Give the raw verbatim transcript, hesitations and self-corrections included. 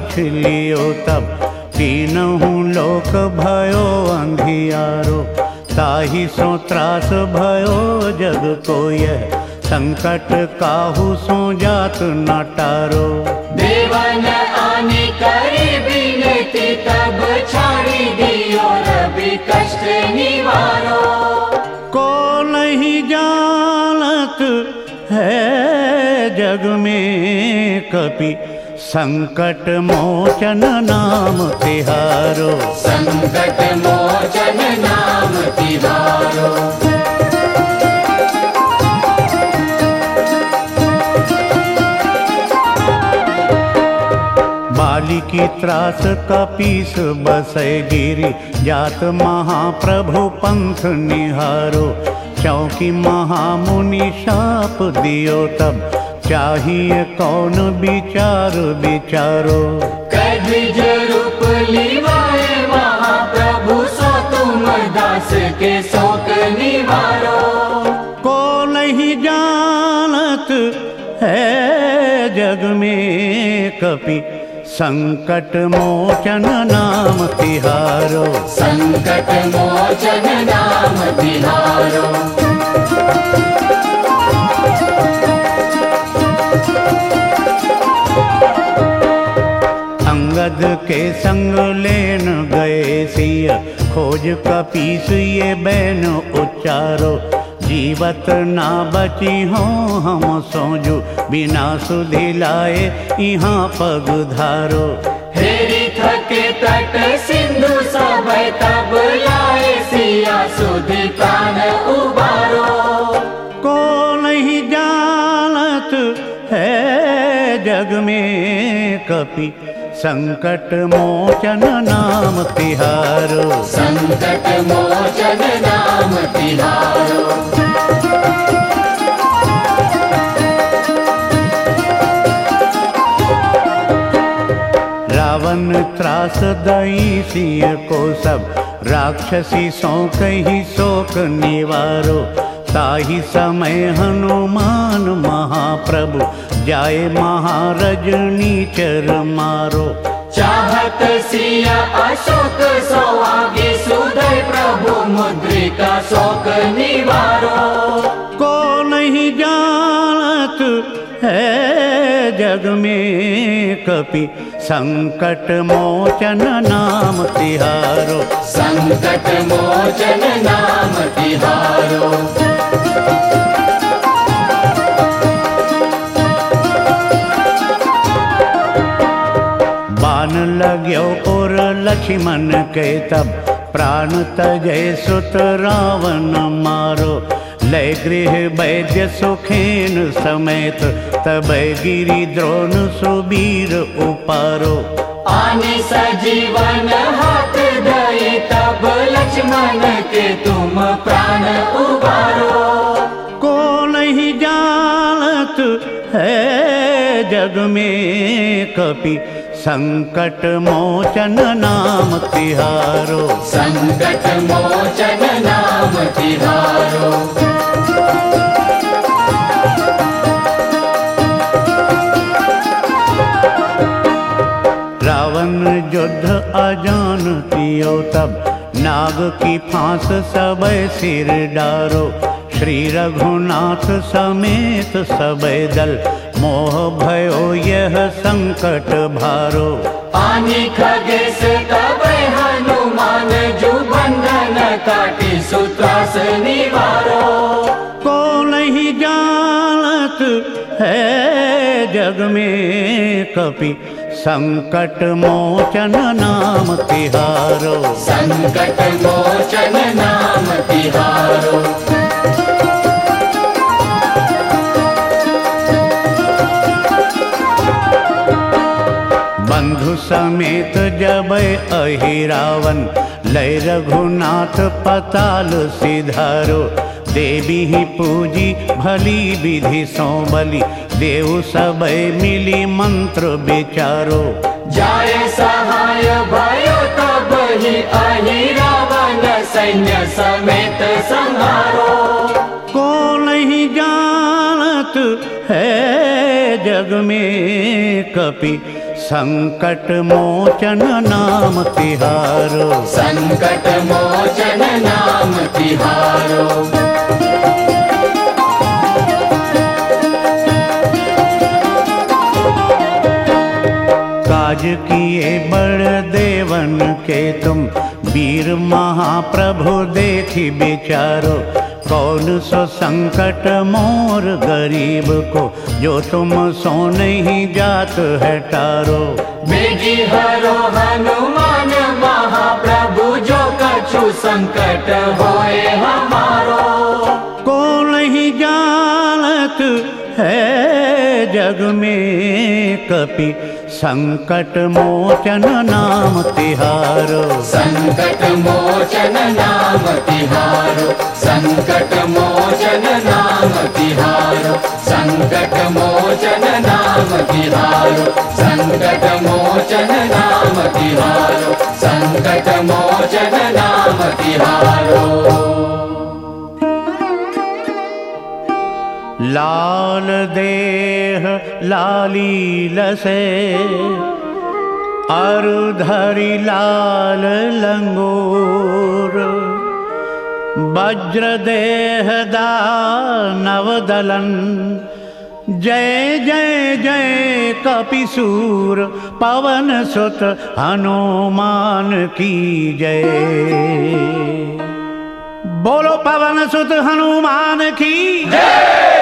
बछ लियो तब तीनहु लोक भयो अंधियारो। ताहि सो त्रास भयो जग को यह संकट काहू सो जात न टारो। देवन आने करे बिनती तब छाड़ी दियो रवि कष्ट निवारो। को नहीं जानत है जग में कपि संकट मोचन नाम तिहारो। संकट मोचन नाम तिहारो। बाली की त्रास कपीस बसै गिरी जात महाप्रभु पंथ निहारो। चौकी महामुनि शाप दियो तब चाहिए कौन विचार विचारो। कद्विज रूप लिवाए महाप्रभु सो तुम दास के शोक निवारो। को नहीं जानत है जग में कपि संकट मोचन नाम तिहारो। संकट मोचन नाम तिहारो। अंगद के संग लेन गए सिय खोज कपीस ये बैन उच्चारो। जीवत ना बची हो हम सोजू बिना सुधि लाए यहाँ पग धारो। हेरी थके तट सिंधु सब तब लाए सिया सुधि प्राण उबारो। को नहीं जानत है जग में कपि संकट मोचन नाम तिहारो। संकट मोचन नाम तिहारो। रावण त्रास दई सिय को सब राक्षसी सो कही शोक निवारो। ताहि समय हनुमान महाप्रभु जाए महारजनी चर मारो। चाहत सिया अशोक सो आगे सुधय प्रभु मुद्रिका शोक निवारो। को नहीं जानत है जग में कपि संकट मोचन नाम तिहारो। संकट मोचन नाम तिहारो। बान लाग्यो और लक्ष्मण के तब प्राण तजय सुत रावण मारो। लय गृह वैद्य सुखेन समेत तब गिरी द्रोण सुबीर उपारो। आने सजीवन हाथ दए तब लक्ष्मण के तुम प्राण उबारो। को नहीं जानत है जग में कपि संकट मोचन नाम तिहारो। संकट मोचन नाम तिहारो। रावण युद्ध अजान तियो तब नाग की फांस सब सिर डारो। श्री रघुनाथ समेत सब दल मोह भयो यह संकट भारो। आने खगेश तब हनुमान जो बंधन काटी सुत्रास निवारो। को नहीं जानत है जग में कपि संकट मोचन नाम तिहारो। संकट मोचन नाम तिहारो। बंधु समेत जब अहिरावन लय रघुनाथ पताल सिधारो। देवी ही पूजी भली विधि सो बलि देव सब मिली मंत्र विचारो। जाय सहाय भयो तब ही अहिरावन सैन्य समेत संहारो। को नहीं जानत है जग में कपि संकट मोचन नाम तिहारो, संकट मोचन नाम तिहारो। काज किए बड़ देवन के तुम, वीर महाप्रभु देखी बेचारो। कौन सो संकट मोर गरीब को, जो तुम सो नहीं जात है टारो। बेगी हरो हनुमान महाप्रभु, जो कछु संकट होए हमारो। को नहीं जानत है जग में कपि, संकट मोचन नाम तिहारो। संकट मोचन नाम तिहारो, संकट मोचन नाम तिहारो, संकट मोचन नाम तिहारो, संकट मोचन नाम तिहारो, संकट मोचन नाम तिहारो। लाल देह लाली लसे, अरुधरि लाल लंगूर। वज्र देह दानव दलन, जय जय जय कपिसूर। पवन सुत हनुमान की जय। बोलो पवन सुत हनुमान की जय।